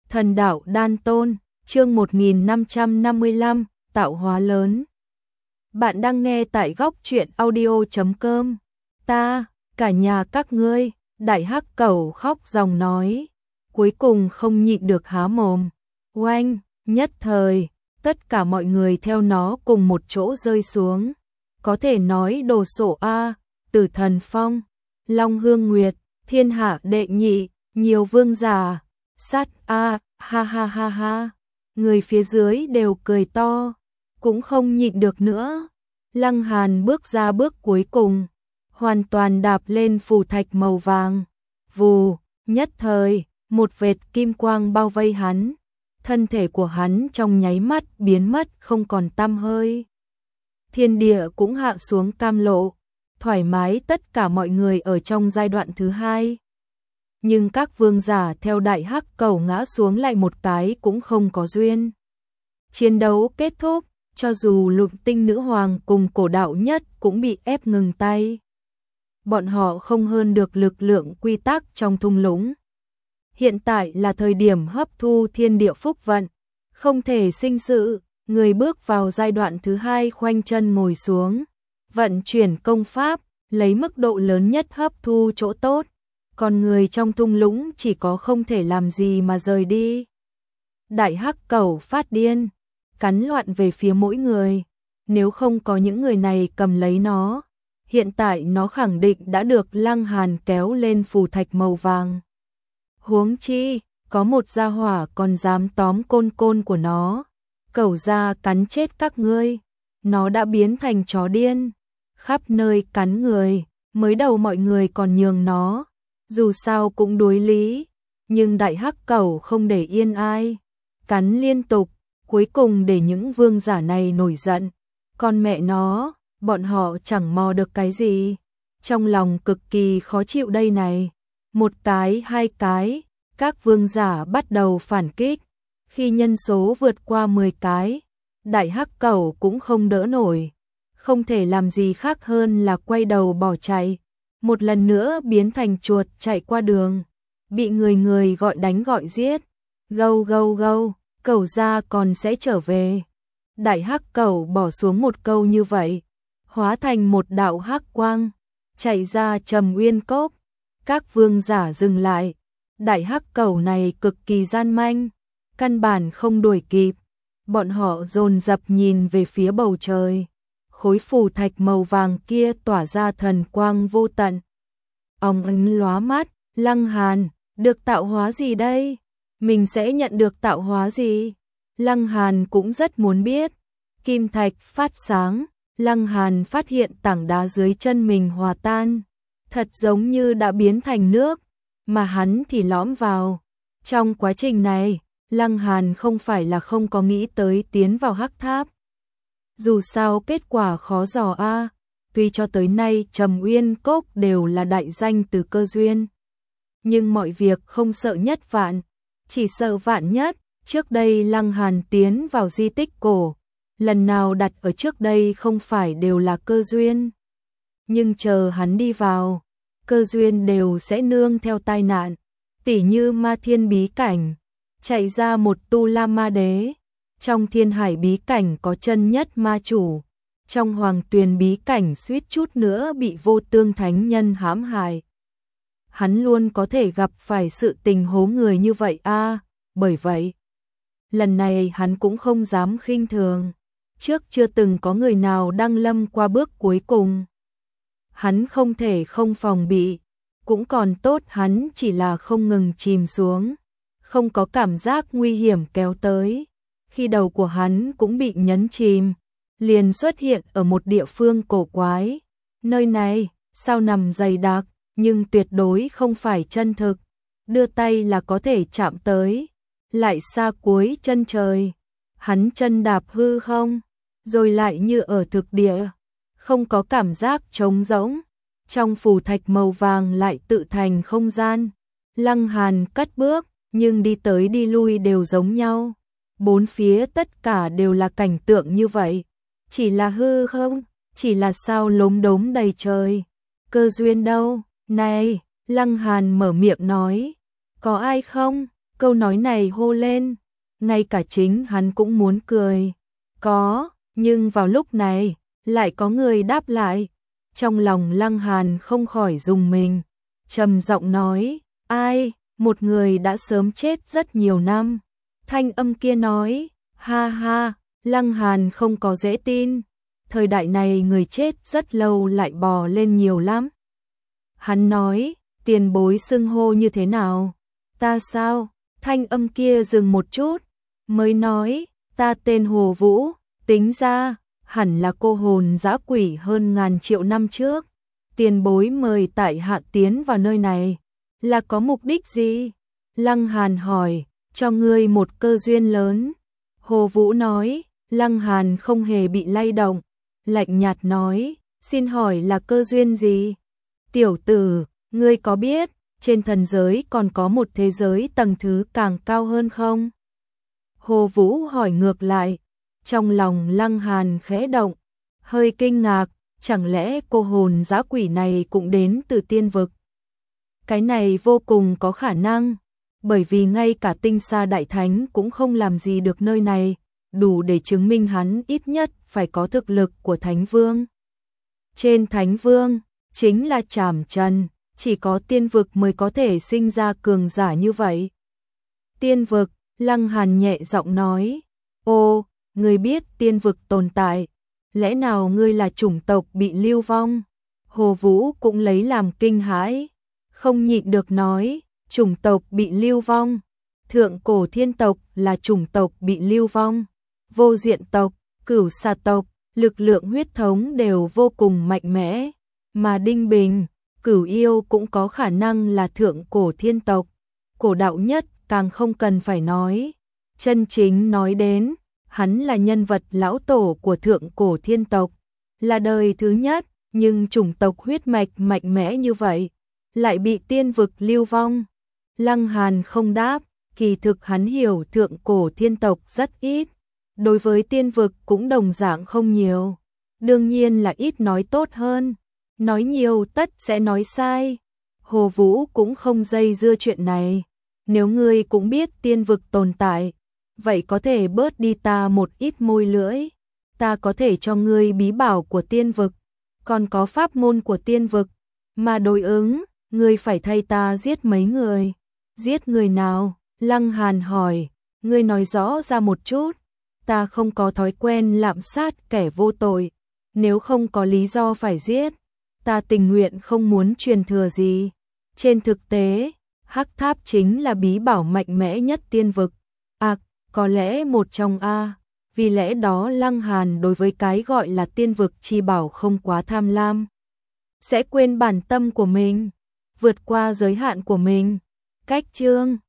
Thần đạo đan tôn, chương 1555, tạo hóa lớn. Bạn đang nghe tại góc truyện audio.com. Ta, cả nhà các ngươi, đại hắc cẩu khóc ròng nói. Cuối cùng không nhịn được há mồm. Oanh, nhất thời, tất cả mọi người theo nó cùng một chỗ rơi xuống. Có thể nói đồ sộ A, Tử Thần Phong, Long Hương Nguyệt, thiên hạ đệ nhị, nhiều vương giả. Sát A, ha ha ha ha. Người phía dưới đều cười to, cũng không nhịn được nữa. Lăng Hàn bước ra bước cuối cùng, hoàn toàn đạp lên phù thạch màu vàng. Vù, nhất thời, một vệt kim quang bao vây hắn. Thân thể của hắn trong nháy mắt biến mất không còn tăm hơi. Thiên địa cũng hạ xuống cam lộ, thoải mái tất cả mọi người ở trong giai đoạn thứ hai. Nhưng các vương giả theo đại hắc cẩu ngã xuống lại một cái cũng không có duyên. Chiến đấu kết thúc, cho dù Lục Tinh Nữ Hoàng cùng Cổ Đạo Nhất cũng bị ép ngừng tay. Bọn họ không hơn được lực lượng quy tắc trong thung lũng. Hiện tại là thời điểm hấp thu thiên địa phúc vận, không thể sinh sự, người bước vào giai đoạn thứ hai khoanh chân ngồi xuống, vận chuyển công pháp, lấy mức độ lớn nhất hấp thu chỗ tốt. Còn người trong thung lũng chỉ có không thể làm gì mà rời đi. Đại hắc cẩu phát điên, cắn loạn về phía mỗi người. Nếu không có những người này cầm lấy nó, hiện tại nó khẳng định đã được Lăng Hàn kéo lên phù thạch màu vàng. Huống chi, có một gia hỏa còn dám tóm côn côn của nó. Cẩu ra cắn chết các ngươi. Nó đã biến thành chó điên, khắp nơi cắn người. Mới đầu mọi người còn nhường nó, dù sao cũng đối lý, nhưng đại hắc cẩu không để yên ai, cắn liên tục, cuối cùng để những vương giả này nổi giận. Con mẹ nó, bọn họ chẳng mò được cái gì, trong lòng cực kỳ khó chịu đây này. Một cái, hai cái, các vương giả bắt đầu phản kích, khi nhân số vượt qua 10 cái, đại hắc cẩu cũng không đỡ nổi, không thể làm gì khác hơn là quay đầu bỏ chạy. Một lần nữa biến thành chuột chạy qua đường, bị người gọi đánh gọi giết. Gâu gâu gâu, cẩu ra còn sẽ trở về. Đại hắc cẩu bỏ xuống một câu như vậy, hóa thành một đạo hắc quang, chạy ra Trầm Uyên Cốc. Các vương giả dừng lại, đại hắc cẩu này cực kỳ gian manh, căn bản không đuổi kịp. Bọn họ dồn dập nhìn về phía bầu trời. Khối phù thạch màu vàng kia tỏa ra thần quang vô tận. Ong ánh lóa mắt, Lăng Hàn, được tạo hóa gì đây? Mình sẽ nhận được tạo hóa gì? Lăng Hàn cũng rất muốn biết. Kim thạch phát sáng, Lăng Hàn phát hiện tảng đá dưới chân mình hòa tan, thật giống như đã biến thành nước, mà hắn thì lõm vào. Trong quá trình này, Lăng Hàn không phải là không có nghĩ tới tiến vào hắc tháp. Dù sao kết quả khó dò a, tuy cho tới nay Trầm Uyên Cốc đều là đại danh từ cơ duyên. Nhưng mọi việc không sợ nhất vạn, chỉ sợ vạn nhất. Trước đây Lăng Hàn tiến vào di tích cổ, lần nào đặt ở trước đây không phải đều là cơ duyên. Nhưng chờ hắn đi vào, cơ duyên đều sẽ nương theo tai nạn, tỉ như Ma Thiên bí cảnh, chạy ra một Tu La Ma Đế. Trong Thiên Hải bí cảnh có chân nhất ma chủ, trong Hoàng Tuyền bí cảnh suýt chút nữa bị Vô Tương thánh nhân hãm hại. Hắn luôn có thể gặp phải sự tình hố người như vậy a, bởi vậy, lần này hắn cũng không dám khinh thường. Trước chưa từng có người nào đăng lâm qua bước cuối cùng. Hắn không thể không phòng bị, cũng còn tốt hắn chỉ là không ngừng chìm xuống, không có cảm giác nguy hiểm kéo tới. Khi đầu của hắn cũng bị nhấn chìm, liền xuất hiện ở một địa phương cổ quái. Nơi này, sao nằm dày đặc, nhưng tuyệt đối không phải chân thực. Đưa tay là có thể chạm tới, lại xa cuối chân trời. Hắn chân đạp hư không, rồi lại như ở thực địa, không có cảm giác trống rỗng. Trong phù thạch màu vàng lại tự thành không gian. Lăng Hàn cất bước, nhưng đi tới đi lui đều giống nhau. Bốn phía tất cả đều là cảnh tượng như vậy, chỉ là hư không, chỉ là sao lốm đốm đầy trời. Cơ duyên đâu? Này, Lăng Hàn mở miệng nói, có ai không? Câu nói này hô lên, ngay cả chính hắn cũng muốn cười. Có, nhưng vào lúc này, lại có người đáp lại. Trong lòng Lăng Hàn không khỏi rùng mình, trầm giọng nói, ai, một người đã sớm chết rất nhiều năm. Thanh âm kia nói, ha ha, Lăng Hàn không có dễ tin. Thời đại này người chết rất lâu lại bò lên nhiều lắm. Hắn nói, tiền bối xưng hô như thế nào? Ta sao? Thanh âm kia dừng một chút, mới nói, ta tên Hồ Vũ, tính ra, hẳn là cô hồn dã quỷ hơn ngàn triệu năm trước. Tiền bối mời tại hạ tiến vào nơi này, là có mục đích gì? Lăng Hàn hỏi, cho ngươi một cơ duyên lớn. Hồ Vũ nói, Lăng Hàn không hề bị lay động, lạnh nhạt nói, xin hỏi là cơ duyên gì? Tiểu tử, ngươi có biết, trên thần giới còn có một thế giới tầng thứ càng cao hơn không? Hồ Vũ hỏi ngược lại, trong lòng Lăng Hàn khẽ động, hơi kinh ngạc, chẳng lẽ cô hồn dã quỷ này cũng đến từ tiên vực? Cái này vô cùng có khả năng, bởi vì ngay cả Tinh Sa Đại Thánh cũng không làm gì được nơi này, đủ để chứng minh hắn ít nhất phải có thực lực của Thánh Vương. Trên Thánh Vương, chính là Trảm Trần, chỉ có tiên vực mới có thể sinh ra cường giả như vậy. Tiên vực, Lăng Hàn nhẹ giọng nói, ô, ngươi biết tiên vực tồn tại, lẽ nào ngươi là chủng tộc bị lưu vong? Hồ Vũ cũng lấy làm kinh hãi, không nhịn được nói, chủng tộc bị lưu vong. Thượng cổ thiên tộc là chủng tộc bị lưu vong, vô diện tộc, cửu xà tộc, lực lượng huyết thống đều vô cùng mạnh mẽ, mà Đinh Bình, Cửu Yêu cũng có khả năng là thượng cổ thiên tộc. Cổ đạo nhất càng không cần phải nói, chân chính nói đến, hắn là nhân vật lão tổ của thượng cổ thiên tộc, là đời thứ nhất, nhưng chủng tộc huyết mạch mạnh mẽ như vậy, lại bị tiên vực lưu vong. Lăng Hàn không đáp, kỳ thực hắn hiểu thượng cổ thiên tộc rất ít, đối với tiên vực cũng đồng dạng không nhiều. Đương nhiên là ít nói tốt hơn, nói nhiều tất sẽ nói sai. Hồ Vũ cũng không dây dưa chuyện này, nếu ngươi cũng biết tiên vực tồn tại, vậy có thể bớt đi ta một ít môi lưỡi, ta có thể cho ngươi bí bảo của tiên vực, còn có pháp môn của tiên vực, mà đối ứng, ngươi phải thay ta giết mấy người. Giết người nào? Lăng Hàn hỏi, ngươi nói rõ ra một chút, ta không có thói quen lạm sát kẻ vô tội, nếu không có lý do phải giết, ta tình nguyện không muốn truyền thừa gì. Trên thực tế, Hắc Tháp chính là bí bảo mạnh mẽ nhất tiên vực. À, có lẽ một trong A, vì lẽ đó Lăng Hàn đối với cái gọi là tiên vực chi bảo không quá tham lam. Sẽ quên bản tâm của mình, vượt qua giới hạn của mình. Cách chương